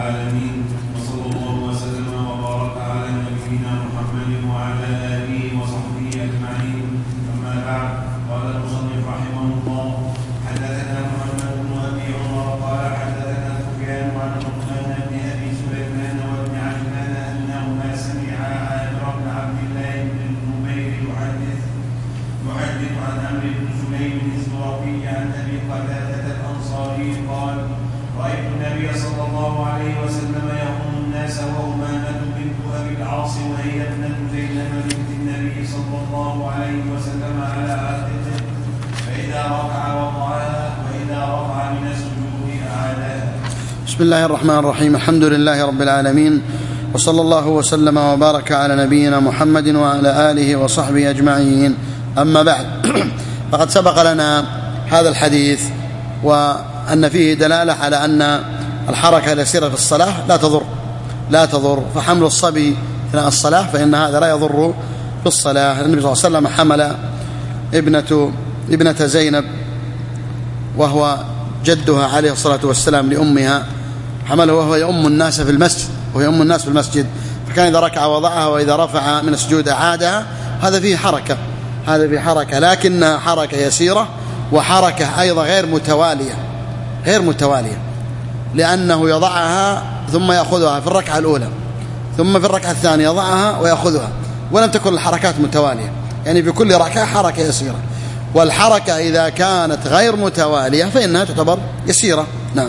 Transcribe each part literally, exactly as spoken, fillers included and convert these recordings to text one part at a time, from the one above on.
العالمين، وصلى الله وسلم وبارك على نبينا محمد وعلى آله وصحبه أجمعين. أما بعد، قال المصنف رحمه الله: حدثنا محمد بن أبي عمر قال حدثنا سفيان عن عثمان بن أبي سليمان وابن عجلان أنهما سمعا عامر بن عبد الله بن النمير يحدث يحدث عن عمرو بن سليم الزرقي عن أبي قتادة الأنصاري قال: رأيت النبي صلى الله عليه وسلم يؤم الناس وأمامة بنت أبي العاص وهي ابنة زينب بنت النبي صلى الله عليه وسلم على عاتقه، فإذا ركع وضعها وإذا رفع من السجود أعادها. بسم الله الرحمن الرحيم. الحمد لله رب العالمين، وصلى الله وسلم وبارك على نبينا محمد وعلى آله وصحبه أجمعين. أما بعد، فقد سبق لنا هذا الحديث وأن فيه دلالة على أن الحركة اليسيرة في الصلاة لا تضر لا تضر فحمل الصبي أثناء الصلاة فإن هذا لا يضر في الصلاة. النبي صلى الله عليه وسلم حمل ابنة ابنة زينب وهو جدها عليه الصلاة والسلام لأمها، حمله وهو يؤم الناس في المسجد وهو يؤم الناس في المسجد، فكان إذا ركع وضعها وإذا رفع من السجود أعادها. هذا فيه حركة هذا فيه حركة لكنها حركة يسيرة، وحركة أيضا غير متوالية غير متوالية لأنه يضعها ثم يأخذها في الركعة الأولى، ثم في الركعة الثانية يضعها ويأخذها، ولم تكن الحركات متوالية، يعني في كل ركعة حركة يسيرة. والحركة إذا كانت غير متوالية فإنها تعتبر يسيرة. نعم.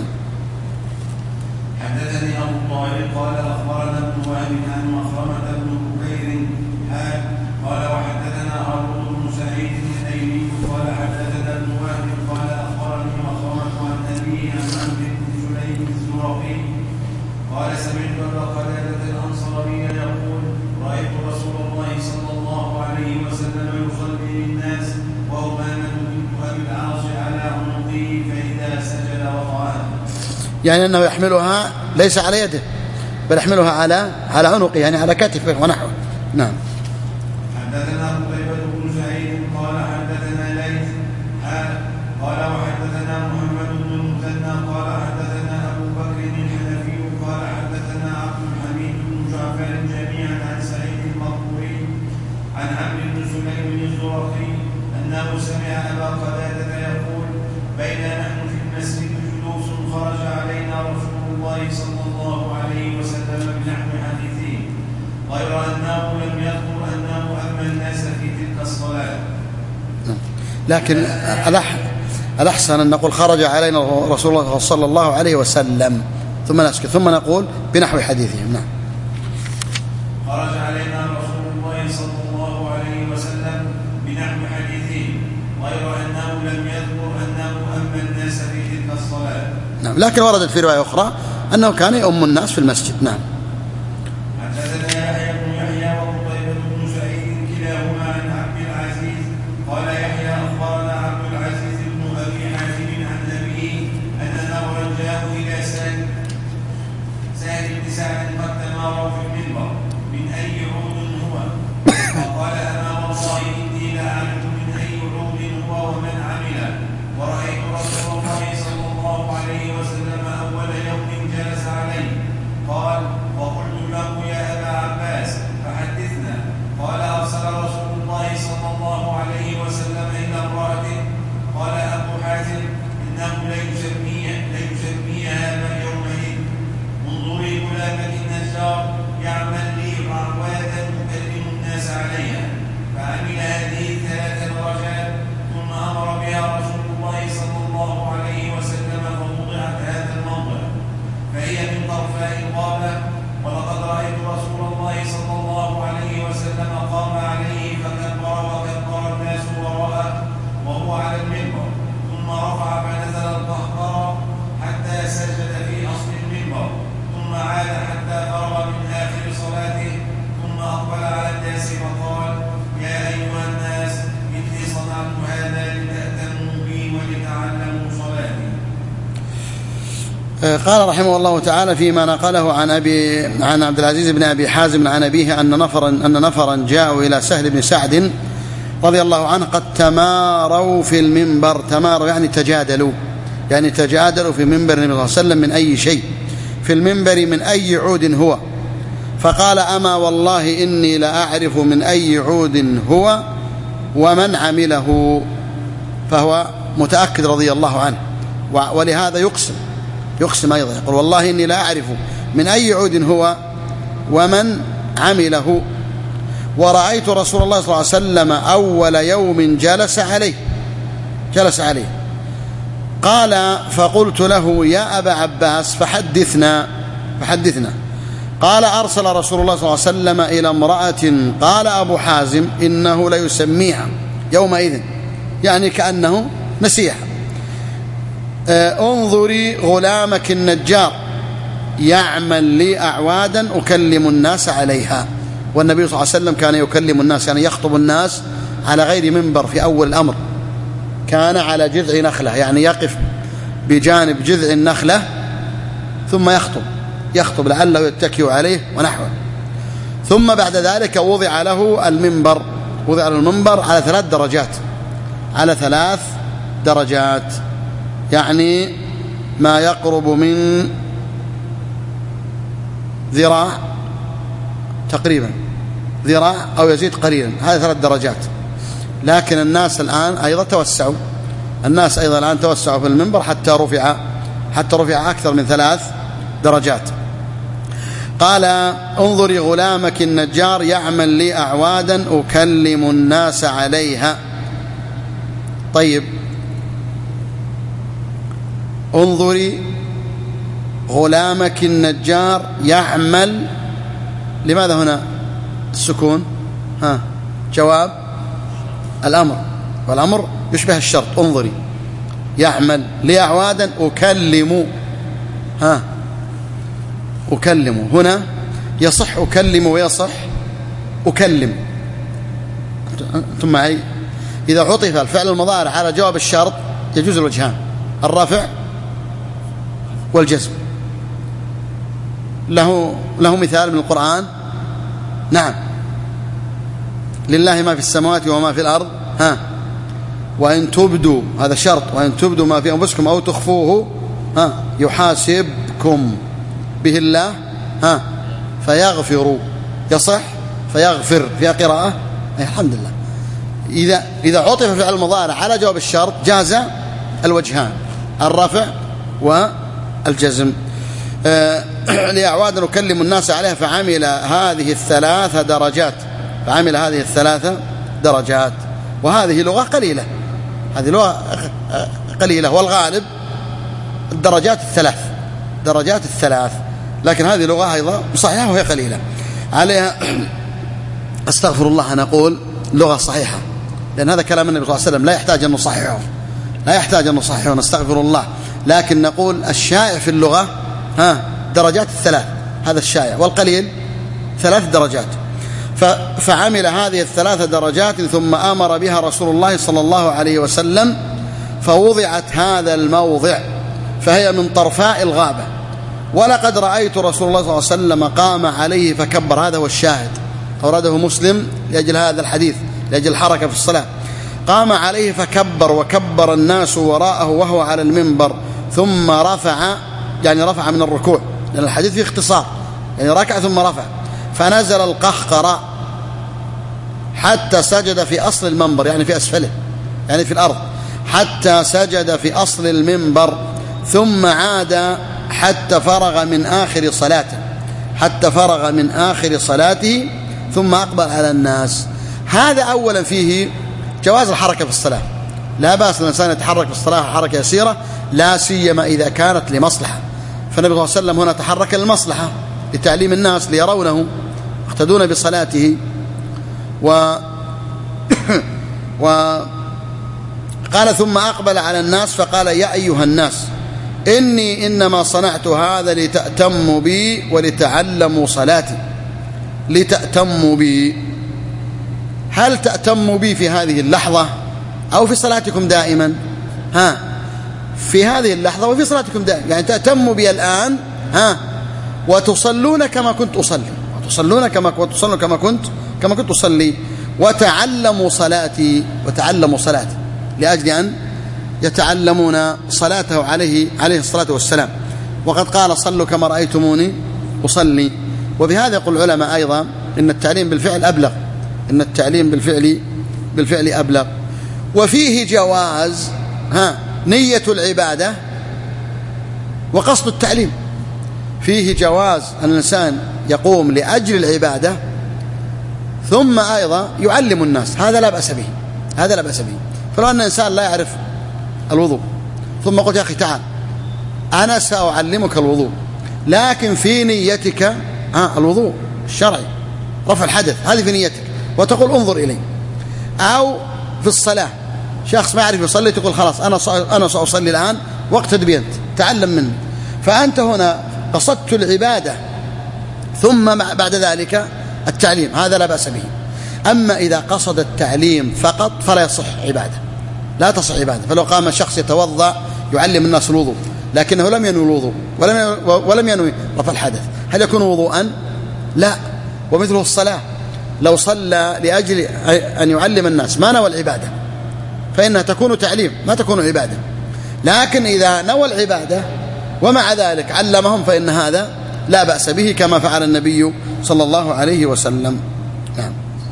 حدثني أبو طالب قال أخبرنا ابن وهب عن مخرمة بن بكير قال وحدثنا هارون بن سعيد الأيلي قال حدثنا ابن وهب قال أخبرني مخرمة عن أبيه عن عمرو بن سليم الزرقي قال سمعت أبا قتادة الأنصاري يقول: رأيت رسول الله صلى الله عليه وسلم يصلي للناس وأمامة بنت أبي العاص على عنقه فإذا سجد وضعها، يعني أنه يحملها ليس على يده بل يحملها على على عنقه، يعني على كتفه ونحوه. نعم. حدثنا قتيبة بن سعيد قال حدثنا ليث قال وحدثنا محمد بن المثنى قال حدثنا أبو بكر الحنفي قال حدثنا عبد الحميد بن جعفر جميعا عن سعيد المقبوري عن عمرو بن سليم الزرقي أنه سمع أبا قتادة يقول: بينا نحن في المسجد جلوس خرج علينا رسول الله صلى الله عليه وسلم بنحو حديثه، غير أنه لم يذكر أنه أما الناس في تلك الصلاة. لكن الأحسن أن نقول خرج علينا رسول الله صلى الله عليه وسلم ثم نسكت ثم نقول بنحو حديثهم. نعم. خرج علينا رسول الله صلى الله عليه وسلم بنحو حديثه، غير أنه لم يذكر أنه أما الناس في تلك الصلاة. نعم. لكن وردت في رواية أخرى أنه كان يؤم الناس في المسجد. نعم. حدثنا يحيى بن يحيى وقتيبة بن سعيد كلاهما عن عبد العزيز قال يحيى أخبرنا عبد العزيز بن أبي حازم عن أبيه أن نفرا جاءوا إلى سهل سهل بن سعد قد تماروا في المنبر من أي عود هو، فقال: أما والله إني لأعلم من أي عود هو ومن عمل، ورأيت رسول الله صلى الله عليه وسلم أول يوم جلس عليه. قال: وقلت له: يا أبا عباس فحدثنا. قال: أرسل رسول الله صلى الله عليه وسلم إلى امرأته. قال أبو حاتم: إنه ليسميها يومئذ. انظري غلامك النجار يعمل لي عوادا يكلم الناس عليها. فعمل هذه ثلاث درجات ثم أمر بها رسول الله صلى الله عليه وسلم فوضعت هذا الموضع، فهي من طرفاء الغابة. ولقد رأيت رسول الله صلى الله عليه وسلم قام عليه فكبر وكبر الناس وراءه وهو على المنبر، ثم رفع فنزل القهقرى حتى سجد في أصل المنبر، ثم عاد حتى فرغ من آخر صلاته، ثم أقبل على الناس فقال: يا أيها الناس إني صنعت هذا لتأتموا بي ولتعلموا صلاتي. قال رحمه الله تعالى فيما نقله عن أبي عن عبد العزيز بن أبي حازم عن أبيه أن نفرا أن نفرا جاءوا إلى سهل بن سعد رضي الله عنه قد تماروا في المنبر. تماروا يعني تجادلوا يعني تجادلوا في منبر النبي صلى الله عليه وسلم من أي شيء، في المنبر من أي عود هو، فقال أما والله إني لأعرف من أي عود هو ومن عمله، فهو متأكد رضي الله عنه، ولهذا يقسم يقسم أيضا يقول والله إني لا أعرف من أي عود هو ومن عمله. ورأيت رسول الله صلى الله عليه وسلم أول يوم جلس عليه جلس عليه قال فقلت له يا أبا عباس فحدثنا فحدثنا قال أرسل رسول الله صلى الله عليه وسلم إلى امرأة قال أبو حازم إنه ليسميها يومئذ، يعني كأنه نسيها، انظري غلامك النجار يعمل لي أعوادا أكلم الناس عليها. والنبي صلى الله عليه وسلم كان يكلم الناس، يعني يخطب الناس على غير منبر في أول الأمر، كان على جذع نخلة، يعني يقف بجانب جذع النخلة ثم يخطب يخطب لعله يتكئ عليه ونحوه. ثم بعد ذلك وضع له المنبر وضع له المنبر على ثلاث درجات على ثلاث درجات يعني ما يقرب من ذراع تقريبا ذراع أو يزيد قليلا، هذه ثلاث درجات. لكن الناس الآن أيضا توسعوا الناس أيضا الآن توسعوا في المنبر حتى رفع حتى رفع أكثر من ثلاث درجات. قال انظري غلامك النجار يعمل لي أعوادا أكلم الناس عليها. طيب، انظري غلامك النجار يعمل، لماذا هنا السكون؟ ها جواب الأمر، والأمر يشبه الشرط. انظري يعمل لي أعوادا أكلم، ها أكلم، هنا يصح أكلم ويصح أكلم. أنتم معي؟ إذا عطف الفعل المضارع على جواب الشرط يجوز الوجهان، الرفع والجزم. له له مثال من القرآن؟ نعم، لله ما في السماوات وما في الأرض، ها وإن تبدوا، هذا شرط، وإن تبدوا ما في أنفسكم أو تخفوه ها يحاسبكم به الله ها فيغفر، يصح فيغفر فيها قراءة، الحمد لله. إذا إذا عطف فعل المضارع على جواب الشرط جاز الوجهان، الرفع والجزم. آه لأعواد نكلم الناس عليها فعمل هذه الثلاث درجات فعمل هذه الثلاث درجات وهذه لغة قليلة، هذه لغة قليلة، والغالب الدرجات الثلاث درجات الثلاث، لكن هذه لغة أيضا صحيحة وهي قليلة عليها. أستغفر الله أن أقول لغة صحيحة، لأن هذا كلام النبي صلى الله عليه وسلم لا يحتاج أن نصححه لا يحتاج أن نصححه نستغفر الله، لكن نقول الشائع في اللغة ها درجات الثلاث، هذا الشائع، والقليل ثلاث درجات. فعمل هذه الثلاث درجات ثم أمر بها رسول الله صلى الله عليه وسلم، فوضعت هذا الموضع فهي من طرفاء الغابة. ولقد رأيت رسول الله صلى الله عليه وسلم قام عليه فكبر، هذا هو الشاهد، أورده مسلم لأجل هذا الحديث، لأجل الحركة في الصلاة. قام عليه فكبر وكبر الناس وراءه وهو على المنبر، ثم رفع، يعني رفع من الركوع، لأن الحديث فيه اختصار، يعني ركع ثم رفع، فنزل القهقرة حتى سجد في أصل المنبر، يعني في أسفله، يعني في الأرض، حتى سجد في أصل المنبر، ثم عاد حتى فرغ من آخر صلاته حتى فرغ من آخر صلاته ثم أقبل على الناس. هذا أولا فيه جواز الحركة في الصلاة، لا بأس الإنسان يتحرك في الصلاة حركة يسيرة، لا سيما إذا كانت لمصلحة. فالنبي صلى الله عليه وسلم هنا تحرك للمصلحة، لتعليم الناس ليرونه يقتدون بصلاته. و وقال ثم أقبل على الناس فقال يا أيها الناس إني إنما صنعت هذا لتأتموا بي ولتعلموا صلاتي. لتأتموا بي، هل تأتموا بي في هذه اللحظة أو في صلاتكم دائما؟ ها في هذه اللحظة وفي صلاتكم دائما، يعني تأتموا بي الآن ها وتصلون كما كنت أصلي وتصلون كما وتصلون كما كنت كما كنت أصلي وتعلموا صلاتي وتعلموا صلاتي، لأجل أن يتعلمون صلاته عليه عليه الصلاة والسلام. وقد قال صلوا كما رأيتموني أصلي. وبهذا يقول العلماء أيضا إن التعليم بالفعل أبلغ، إن التعليم بالفعل بالفعل أبلغ. وفيه جواز ها نية العبادة وقصد التعليم، فيه جواز أن الإنسان يقوم لأجل العبادة ثم أيضا يعلم الناس، هذا لا بأس به، هذا لا بأس به. فلو أن إنسان لا يعرف الوضوء ثم قلت يا أخي تعال أنا سأعلمك الوضوء، لكن في نيتك ها الوضوء الشرعي رفع الحدث، هذه في نيتك، وتقول انظر إلي. أو في الصلاة شخص ما يعرف يصلي تقول خلاص أنا أنا سأصلي الآن واقتد بي أنت، تعلم مني. فأنت هنا قصدت العبادة ثم بعد ذلك التعليم، هذا لا بأس به. أما إذا قصد التعليم فقط فلا يصح عبادة، لا تصح عبادة. فلو قام شخص يتوضأ يعلم الناس الوضوء لكنه لم ينوي الوضوء ولم ولم ينوي رفع الحدث، هل يكون وضوءا؟ لا. ومثله الصلاة، لو صلى لأجل أن يعلم الناس ما نوى العبادة فإنها تكون تعليم ما تكون عبادة. لكن إذا نوى العبادة ومع ذلك علمهم فإن هذا لا بأس به كما فعل النبي صلى الله عليه وسلم. نعم.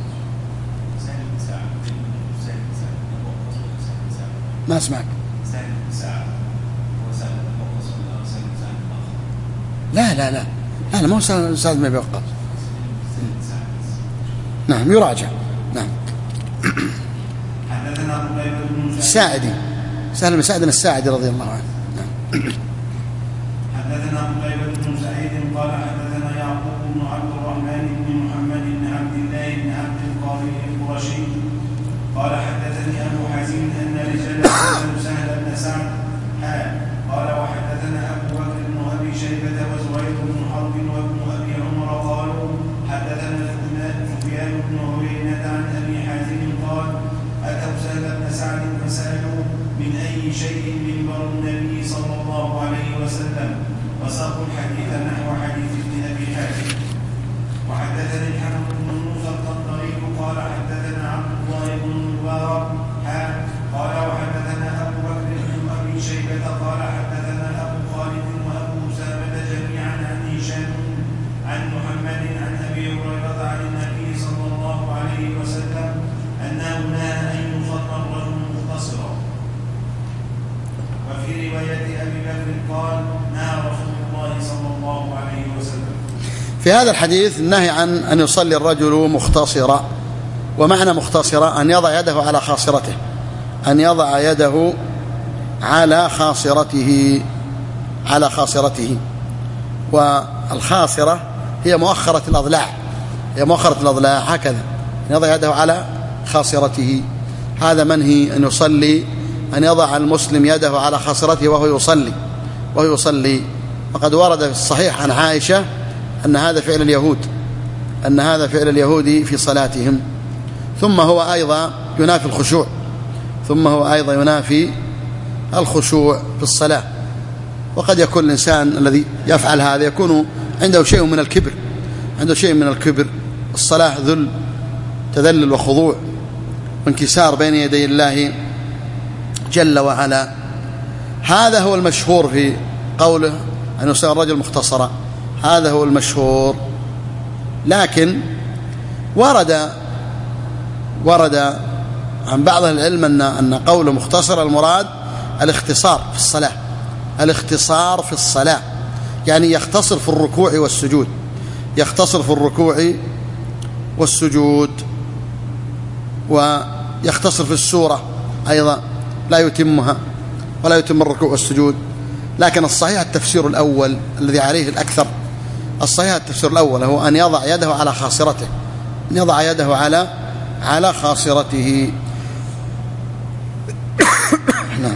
ما أسمعك. لا لا لا لا ما هو سعد ما بيوقف. نعم يراجع. نعم. الساعدي سهل بن سعد الساعدي رضي الله عنه. نعم. حدثنا قتيبة بن سعيد قال حدثنا يعقوب بن عبد الرحمن بن محمد بن عبد الله بن عبد القاري القرشي قال حدثني أبو حازم أن رجالا سألوا سهل بن سعد قال وحدثنا أبو بكر بن أبي شيبة وزهير بن حرب وابن أبي عمر قالوا حدثنا سفيان بن عيينة عن أبي حازم قال أتوا سهل بن سعد فسألوا من أي شيء منبر النبي صلى الله عليه وسلم وساقوا الحديث نحو حديث ابن أبي حازم. وحدثني الحكم بن موسى الطبري قال حدثنا عبد الله بن المبارك قال وحدثنا أبو بكر بن أبي شيبة قال حدثنا أبو خالد وأبو أسامة جميعا عن هشام عن محمد عن أبي هريرة عن النبي صلى الله عليه وسلم أنه نهى أن يصلى الرجل مختصرا. وفي رواية أبي بكر قال نهى رسول الله صلى الله عليه وسلم. في هذا الحديث النهي عن أن يصلي الرجل مختصرا، ومعنى مختصرا أن يضع يده على خاصرته، أن يضع يده على خاصرته على خاصرته والخاصرة هي مؤخرة الأضلاع، هي مؤخرة الأضلاع هكذا، يضع يده على خاصرته. هذا منهي أن يصلي، أن يضع المسلم يده على خاصرته وهو يصلي وهو يصلي. وقد ورد في الصحيح عن عائشة أن هذا فعل اليهود، أن هذا فعل اليهود في صلاتهم. ثم هو أيضا ينافي الخشوع، ثم هو أيضا ينافي الخشوع في الصلاة. وقد يكون الإنسان الذي يفعل هذا يكون عنده شيء من الكبر، عنده شيء من الكبر. الصلاة ذل، تذلل وخضوع وانكسار بين يدي الله جل وعلا. هذا هو المشهور في قوله أن يصلي الرجل مختصرا، هذا هو المشهور. لكن ورد ورد عن بعض العلم أن أن قوله مختصر المراد الاختصار في الصلاة، الاختصار في الصلاة يعني يختصر في الركوع والسجود، يختصر في الركوع والسجود، ويختصر في السورة أيضا لا يتمها ولا يتم الركوع والسجود. لكن الصحيح التفسير الأول الذي عليه الأكثر، الصحيح التفسير الأول هو أن يضع يده على خاصرته، أن يضع يده على على خاصرته. نعم.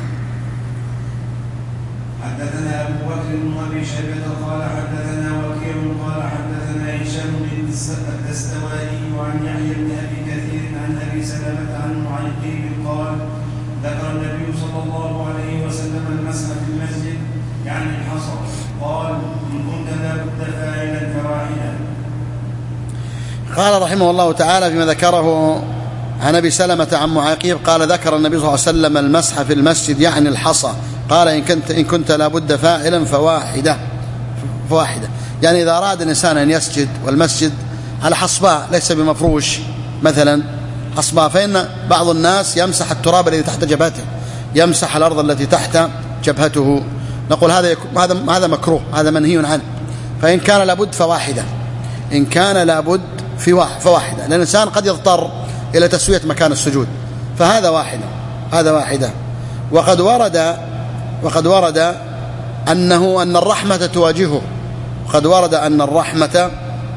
حدثنا أبو بكر بن أبي شيبة قال حدثنا وكيع قال حدثنا هشام بن الدستوائي عن يحيى بن أبي كثير عن أبي سلمة عن معيقيب قال ذكر النبي صلى الله عليه وسلم المسح في المسجد يعني الحصى، قال إن كنت لا بد فاعلا فواحدا. قال رحمه الله تعالى فيما ذكره عن أبي سلمة عن معيقيب قال ذكر النبي صلى الله عليه وسلم المسح في المسجد يعني الحصى قال إن كنت, إن كنت لابد فاعلا فواحدة فواحدة يعني إذا أراد الإنسان أن يسجد والمسجد على حصباء ليس بمفروش مثلا حصباء، فإن بعض الناس يمسح التراب الذي تحت جبهته، يمسح الأرض التي تحت جبهته، نقول هذا هذا هذا مكروه، هذا منهي عنه. فإن كان لابد فواحدة، إن كان لابد في واحد فواحدة، لأن الإنسان قد يضطر إلى تسوية مكان السجود، فهذا واحدة هذا واحدة. وقد ورد وقد ورد أنه أن الرحمة تواجهه، وقد ورد أن الرحمة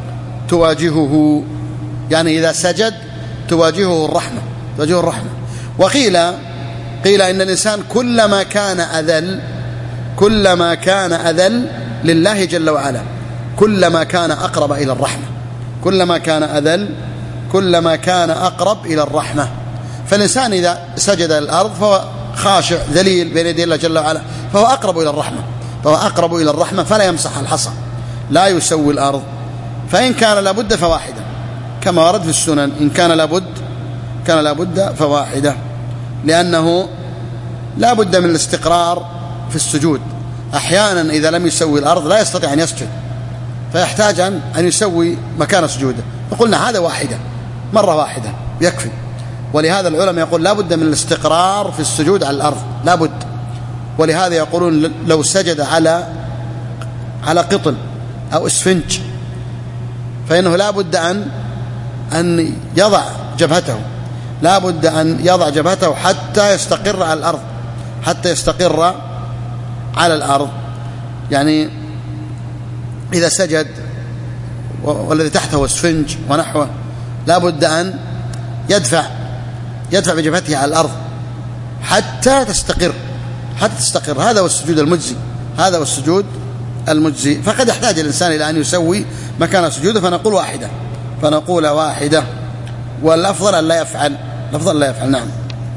تواجهه، يعني إذا سجد تواجهه الرحمة تواجهه الرحمة. وقيل قيل إن الإنسان كلما كان أذل كلما كان أذل لله جل وعلا كلما كان أقرب إلى الرحمة، كلما كان أذل كلما كان أقرب إلى الرحمة. فالإنسان إذا سجد الأرض فهو خاشع ذليل بين يدي الله جل وعلا، فهو أقرب إلى الرحمة فهو أقرب إلى الرحمة فلا يمسح الحصى، لا يسوي الأرض. فإن كان لابد فواحدة كما ورد في السنن، إن كان لابد كان لابد فواحدة، لأنه لا بد من الاستقرار في السجود. أحيانا إذا لم يسوي الأرض لا يستطيع أن يسجد، فيحتاج أن يسوي مكان سجوده، فقلنا هذا واحدة مرة واحدة يكفي. ولهذا العلماء يقول لا بد من الاستقرار في السجود على الأرض، لا بد. ولهذا يقولون لو سجد على على قطن أو اسفنج فإنه لا بد أن أن يضع جبهته لا بد أن يضع جبهته حتى يستقر على الأرض حتى يستقر على الأرض. يعني إذا سجد والذي تحته اسفنج ونحوه لا بد أن يدفع يدفع بجبهته على الأرض حتى تستقر حتى تستقر هذا هو السجود المجزي هذا هو السجود المجزي. فقد يحتاج الإنسان إلى أن يسوي مكان سجوده، فنقول واحدة فنقول واحدة والأفضل أن لا يفعل الأفضل لا يفعل. نعم.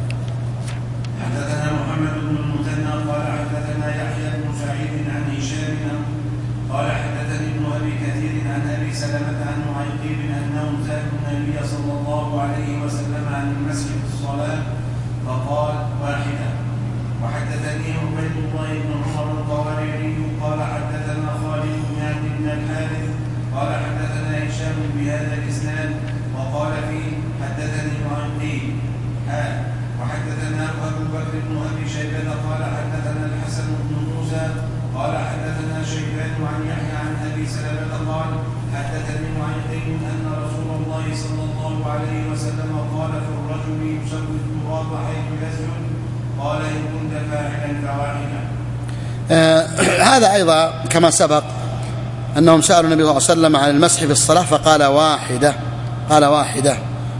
حدثنا محمد بن المثنى قال حدثنا يحيى بن سعيد عن هشام قال حدثني ابن أبي كثير عن أبي سلمة عن معيقيب أنهم سألوا النبي صلى الله عليه وسلم عن المسح في الصلاة فقال واحدة. وحدثني عبيد الله بن عمر القواريري قال حدثنا خالد بن عبد بن الحارث قال حدثنا هشام بهذا الإسناد وقال فيه حدثني معيقيب ها وحدثنا أبو بكر بن أبي شيبة قال حدثنا الحسن بن موسى قال حدثنا شيبان عن يحيى عن أبي سلمة قال حدثني معيقيب أن رسول الله صلى الله عليه وسلم قال في الرجل يسوي التراب حيث يسجد قال إن كنت فاعلا فواحدا. آه هذا أيضا كما سبق أنهم سألوا النبي صلى الله عليه وسلم عن المسح في الصلاة فقال واحدة قال واحدة.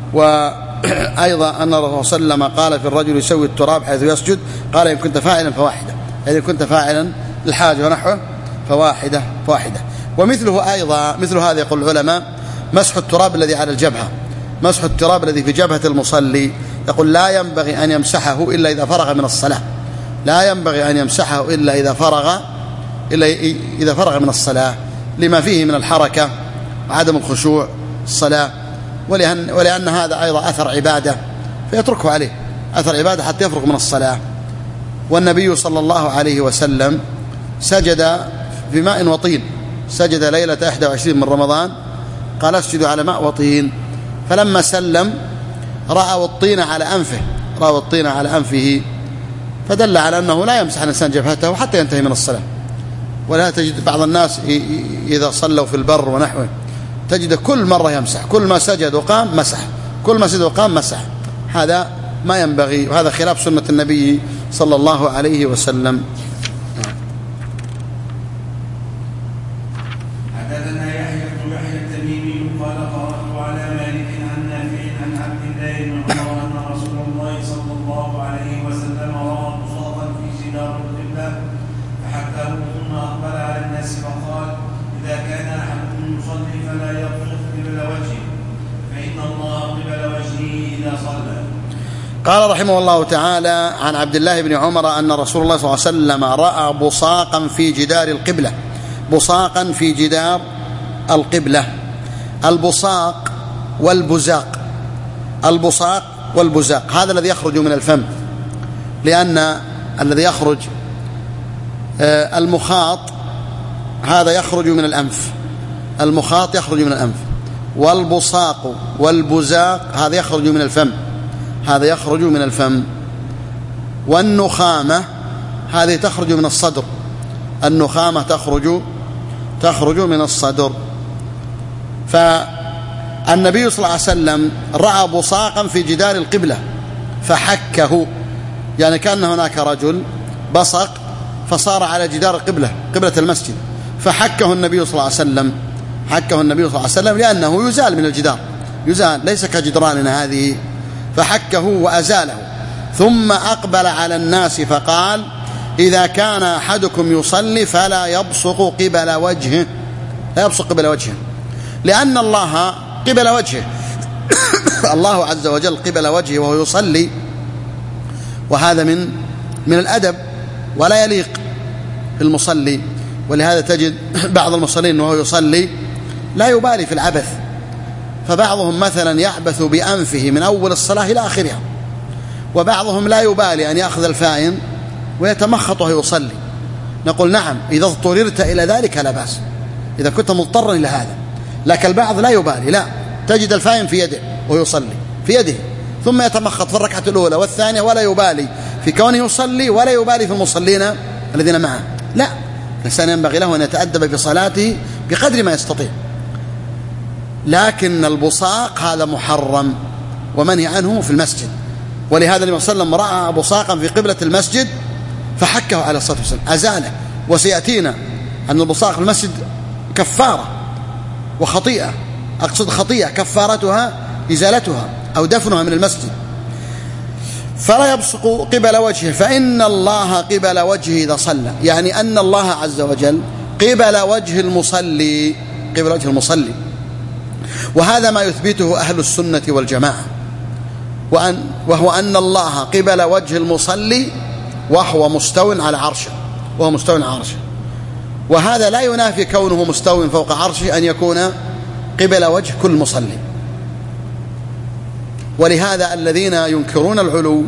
وأيضا أن الرسول صلى الله عليه وسلم قال في الرجل يسوي التراب حيث يسجد قال إن كنت فاعلا فواحدة، يعني إن كنت فاعلا للحاجة ونحوه فواحدة فواحدة. ومثله أيضا مثل هذا يقول العلماء مسح التراب الذي على الجبهة، مسح التراب الذي في جبهة المصلي، يقول لا ينبغي أن يمسحه إلا إذا فرغ من الصلاة، لا ينبغي أن يمسحه إلا إذا فرغ إلا إذا فرغ من الصلاة لما فيه من الحركة وعدم الخشوع الصلاة، ولأن, ولأن هذا أيضا أثر عبادة فيتركه عليه أثر عبادة حتى يفرغ من الصلاة. والنبي صلى الله عليه وسلم سجد في ماء وطين، سجد ليلة إحدى وعشرين من رمضان قال اسجدوا على ماء وطين، فلما سلم رأوا الطين على أنفه رأوا الطين على أنفه فدل على أنه لا يمسح الإنسان جبهته حتى ينتهي من الصلاة. ولا تجد بعض الناس إذا صلوا في البر ونحوه تجد كل مرة يمسح، كل ما سجد وقام مسح، كل ما سجد وقام مسح، هذا ما ينبغي، وهذا خلاف سنة النبي صلى الله عليه وسلم. حدثنا يحيى بن يحيى التميمي قال قرأت على مالك عن نافع عن عبد الله بن عمر أن رسول الله صلى الله عليه وسلم رأى بساطا في جدار القبلة فحكاه ثم أقبل على الناس فقال إذا كان أحدكم يصلي فلا يبصق قبل وجهه فإن الله قبل وجهه إذا صلى. قال رحمه الله تعالى عن عبد الله بن عمر أن رسول الله صلى الله عليه وسلم رأى بصاقا في جدار القبلة، بصاقا في جدار القبلة. البصاق والبزاق، البصاق والبزاق هذا الذي يخرج من الفم، لأن الذي يخرج المخاط هذا يخرج من الأنف، المخاط يخرج من الأنف، والبصاق والبزاق هذا يخرج من الفم، هذا يخرج من الفم. والنخامة هذه تخرج من الصدر، النخامة تخرج تخرج من الصدر. فالنبي صلى الله عليه وسلم رأى بصاقا في جدار القبلة فحكه، يعني كان هناك رجل بصق فصار على جدار القبلة قبلة المسجد، فحكه النبي صلى الله عليه وسلم، حكه النبي صلى الله عليه وسلم لأنه يزال من الجدار، يزال ليس كجدراننا هذه، فحكه وأزاله. ثم أقبل على الناس فقال: إذا كان أحدكم يصلي فلا يبصق قبل وجهه، لا يبصق قبل وجهه، لأن الله قبل وجهه الله عز وجل قبل وجهه وهو يصلي، وهذا من من الأدب ولا يليق بالمصلي. ولهذا تجد بعض المصلين وهو يصلي لا يبالي في العبث، فبعضهم مثلا يعبث بأنفه من أول الصلاة إلى آخرها، وبعضهم لا يبالي أن يأخذ الفائن ويتمخط وهو يصلي. نقول نعم إذا اضطررت إلى ذلك لا بأس، إذا كنت مضطرا إلى هذا، لكن البعض لا يبالي، لا، تجد الفائن في يده وهو يصلي في يده، ثم يتمخط في الركعة الأولى والثانية ولا يبالي في كونه يصلي ولا يبالي في المصلين الذين معه. لا، الإنسان ينبغي له أن يتأدب في صلاته بقدر ما يستطيع. لكن البصاق هذا محرم ومنهي عنه في المسجد، ولهذا النبي صلى الله عليه وسلم رأى بصاقا في قبلة المسجد فحكه عليه الصلاة والسلام، أزاله. وسيأتينا أن البصاق في المسجد كفارة وخطيئة، أقصد خطيئة كفارتها إزالتها أو دفنها من المسجد. فلا يبصق قبل وجهه فإن الله قبل وجهه إذا صلى، يعني أن الله عز وجل قبل وجه المصلي، قبل وجه المصلي. وهذا ما يثبته أهل السنة والجماعة، وأن وهو أن الله قبل وجه المصلي وهو مستو على عرشه، وهو مستو على عرشه. وهذا لا ينافي كونه مستو فوق عرشه أن يكون قبل وجه كل مصلي. ولهذا الذين ينكرون العلو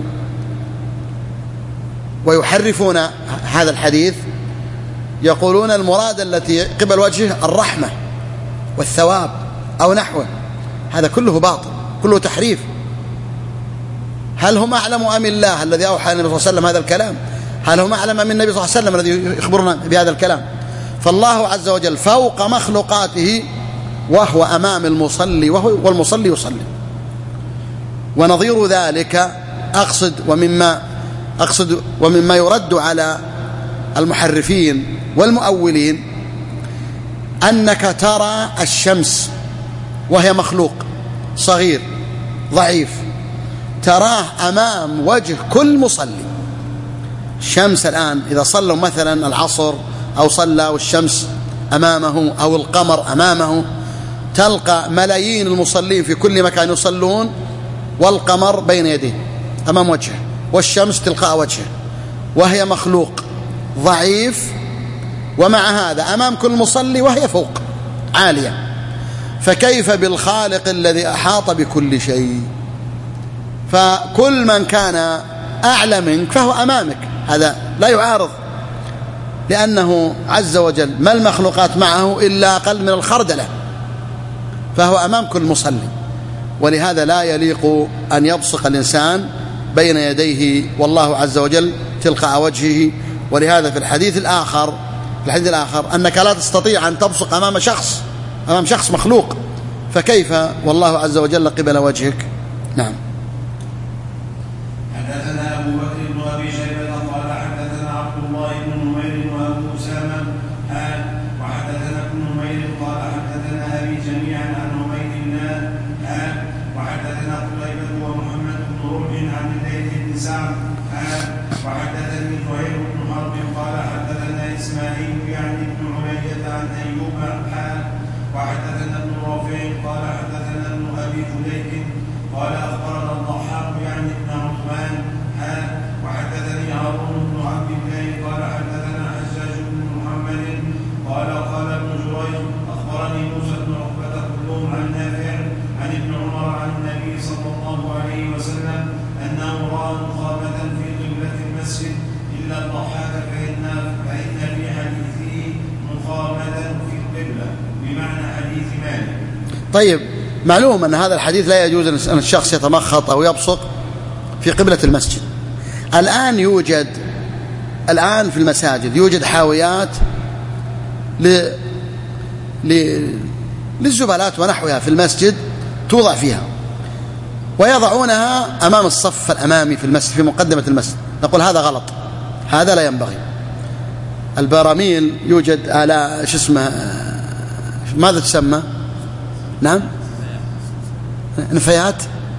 ويحرفون هذا الحديث يقولون المراد التي قبل وجهه الرحمة والثواب أو نحوه، هذا كله باطل، كله تحريف. هل هم أعلم أم الله الذي أوحى النبي صلى الله عليه وسلم هذا الكلام؟ هل هم أعلم من النبي صلى الله عليه وسلم الذي يخبرنا بهذا الكلام؟ فالله عز وجل فوق مخلوقاته وهو أمام المصلي وهو والمصلي يصلي. ونظير ذلك أقصد ومما أقصد ومما يرد على المحرفين والمؤولين أنك ترى الشمس وهي مخلوق صغير ضعيف، تراه أمام وجه كل مصلي. الشمس الآن إذا صلوا مثلا العصر أو صلى والشمس أمامه أو القمر أمامه، تلقى ملايين المصلين في كل مكان يصلون والقمر بين يديه أمام وجهه والشمس تلقاء وجهه، وهي مخلوق ضعيف، ومع هذا أمام كل مصلي وهي فوق عالية. فكيف بالخالق الذي أحاط بكل شيء؟ فكل من كان أعلى منك فهو أمامك، هذا لا يعارض، لأنه عز وجل ما المخلوقات معه إلا أقل من الخردلة، فهو أمام كل مصلي. ولهذا لا يليق أن يبصق الإنسان بين يديه والله عز وجل تلقاء وجهه. ولهذا في الحديث الآخر في الحديث الآخر أنك لا تستطيع أن تبصق أمام شخص أمام شخص مخلوق، فكيف والله عز وجل قبل وجهك؟ نعم. حدثنا أبو بكر بن أبي شيبة قال حدثنا عبد الله بن نمير وأبو أسامة قال وحدثنا ابن نمير قال حدثنا أبي جميعا عن عبيد الله قال وحدثنا قتيبة ومحمد بن رمح عن الليث بن سعد قال وحدثني زهير بن حرب قال حدثنا إسماعيل يعني ابن علية عن أيوب قال وحدثنا ابن رافع قال حدثنا ابن أبي فليك قال أخبرنا الضحاك يعني ابن عثمان قال وحدثني هارون بن عبد الله قال حدثنا حجاج بن محمد قال قال ابن جريج أخبرني موسى بن عقبة كلهم عن نافع عن ابن عمر عن النبي صلى الله عليه وسلم أنه رأى نخامة في قبلة المسجد إلا الضحاك فإن فإن طيب، معلوم أن هذا الحديث لا يجوز أن الشخص يتمخط أو يبصق في قبلة المسجد. الآن يوجد الآن في المساجد يوجد حاويات ل... ل... للزبالات ونحوها في المسجد توضع فيها، ويضعونها أمام الصف الأمامي في المسجد في مقدمة المسجد. نقول هذا غلط، هذا لا ينبغي. البراميل يوجد على شو اسمه، ماذا تسمى؟ نعم، نفايات.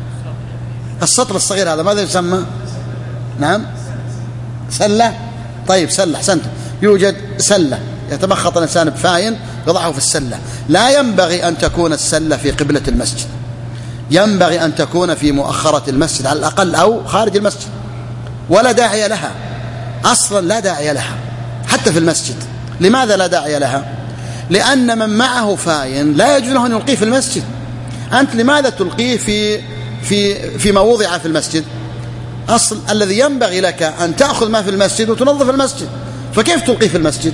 السطل الصغير هذا ماذا يسمى؟ نعم، سلة. طيب، سلة، أحسنت. يوجد سلة يتمخط الإنسان بفاين يضعه في السلة. لا ينبغي أن تكون السلة في قبلة المسجد، ينبغي أن تكون في مؤخرة المسجد على الأقل أو خارج المسجد، ولا داعي لها أصلا، لا داعي لها حتى في المسجد. لماذا لا داعي لها؟ لأن من معه فاين لا يجوز له أن يلقيه في المسجد. أنت لماذا تلقيه في في فيما وضع في المسجد؟ أصل الذي ينبغي لك أن تأخذ ما في المسجد وتنظف المسجد، فكيف تلقيه في المسجد؟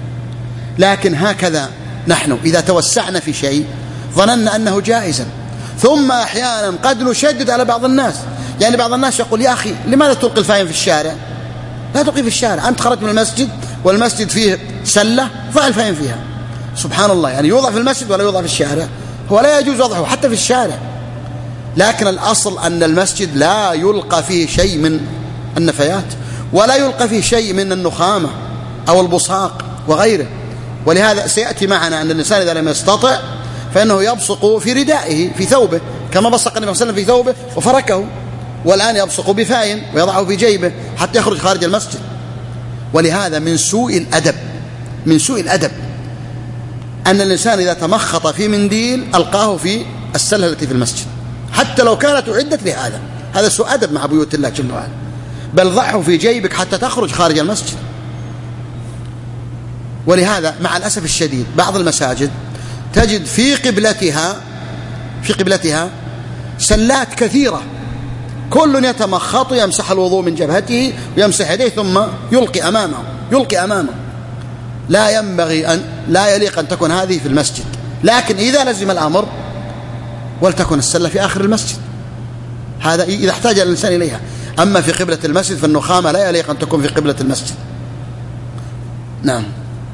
لكن هكذا نحن إذا توسعنا في شيء ظننا أنه جائزا، ثم أحيانا قد نشدد على بعض الناس. يعني بعض الناس يقول يا أخي لماذا تلقي الفاين في الشارع؟ لا تلقي في الشارع، أنت خرجت من المسجد والمسجد فيه سلة، ضع الفاين فيها. سبحان الله، يعني يوضع في المسجد ولا يوضع في الشارع؟ هو لا يجوز وضعه حتى في الشارع، لكن الأصل أن المسجد لا يلقى فيه شيء من النفايات، ولا يلقى فيه شيء من النخامة أو البصاق وغيره. ولهذا سيأتي معنا أن الإنسان إذا لم يستطع فإنه يبصق في ردائه في ثوبه، كما بصق النبي صلى الله عليه وسلم في ثوبه وفركه، والآن يبصق بفاين ويضعه في جيبه حتى يخرج خارج المسجد. ولهذا من سوء الأدب من سوء الأدب أن الإنسان إذا تمخط في منديل ألقاه في السلة التي في المسجد، حتى لو كانت أعدت لهذا. هذا سوء أدب مع بيوت الله جل وعلا. بل ضعه في جيبك حتى تخرج خارج المسجد. ولهذا مع الأسف الشديد بعض المساجد تجد في قبلتها في قبلتها سلات كثيرة، كل يتمخط يمسح الوضوء من جبهته ويمسح يديه ثم يلقي أمامه يلقي أمامه لا ينبغي أن لا يليق أن تكون هذه في المسجد. لكن إذا لزم الأمر ولتكن السلة في آخر المسجد، هذا إذا احتاج الإنسان إليها. أما في قبلة المسجد فالنخامة لا يليق أن تكون في قبلة المسجد. نعم.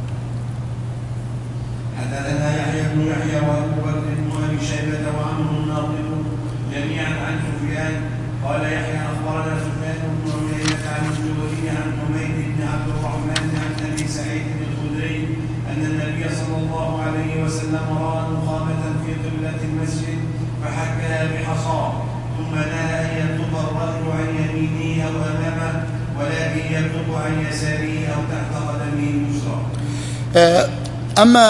حدثنا يحيى بن يحيى وابو بكر وابي شيبه وعمر الناظر جميعا عن سفيان قال يحيى اخبرنا سفيان بن عيينة عن الزهري عن حميد بن عبد الرحمن عن ابي سعيد الخدري ان النبي صلى الله عليه وسلم راى نخامه في قبله المسجد فحكها بحصاه ثم نهى ان يبلغ الرجل عن يمينه او امامه ولكن يبلغ عن يساره او تحت قدمه اليسرى. أه أما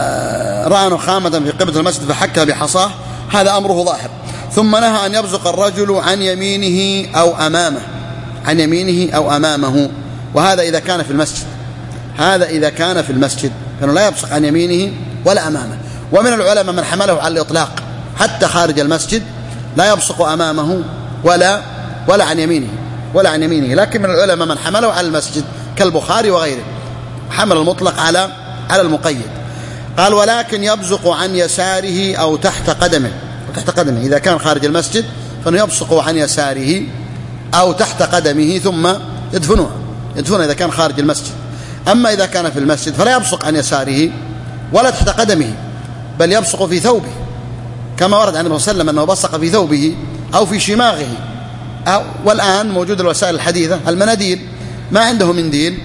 رأى نخامة في قبلة المسجد فحكها بحصاه هذا أمره ظاهر. ثم نهى أن يبزق الرجل عن يمينه أو أمامه عن يمينه أو أمامه وهذا إذا كان في المسجد هذا إذا كان في المسجد فإنه لا يبصق عن يمينه ولا أمامه. ومن العلماء من حمله على الإطلاق حتى خارج المسجد لا يبصق أمامه ولا ولا عن يمينه ولا عن يمينه. لكن من العلماء من حمله على المسجد كالبخاري وغيره حمل المطلق على على المقيد. قال ولكن يبزق عن يساره أو تحت قدمه وتحت قدمه إذا كان خارج المسجد فإنه يبصق عن يساره أو تحت قدمه ثم يدفنها يدفنها إذا كان خارج المسجد. أما إذا كان في المسجد فلا يبصق عن يساره ولا تحت قدمه بل يبصق في ثوبه كما ورد عن النبي صلى الله عليه وسلم أنه بصق في ثوبه أو في شماغه. أو والآن موجود الوسائل الحديثة المناديل ما عنده منديل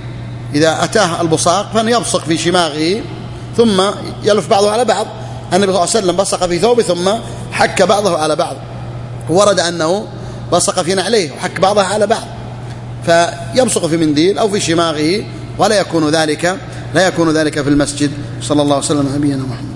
إذا أتاه البصاق فإنه يبصق في شماغه ثم يلف بعضه على بعض. النبي صلى الله عليه وسلم بصق في ثوبه ثم حك بعضه على بعض. ورد أنه بصق في نعليه وحك بعضها على بعض. فيبصق في منديل أو في شماغه ولا يكون ذلك لا يكون ذلك في المسجد. صلى الله عليه وسلم على نبينا محمد.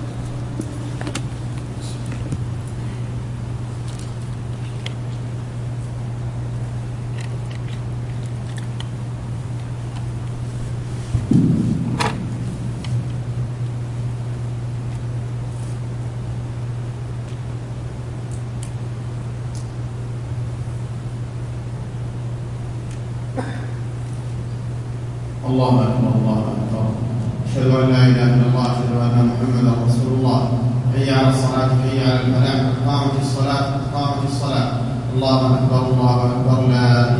الله أكبر الله أكبر أشهد أن لا إله إلا الله أن محمدا رسول الله. حي على الصلاة حي على الفلاح قد قامت الصلاة قد قامت الصلاة. الله أكبر الله أكبر لا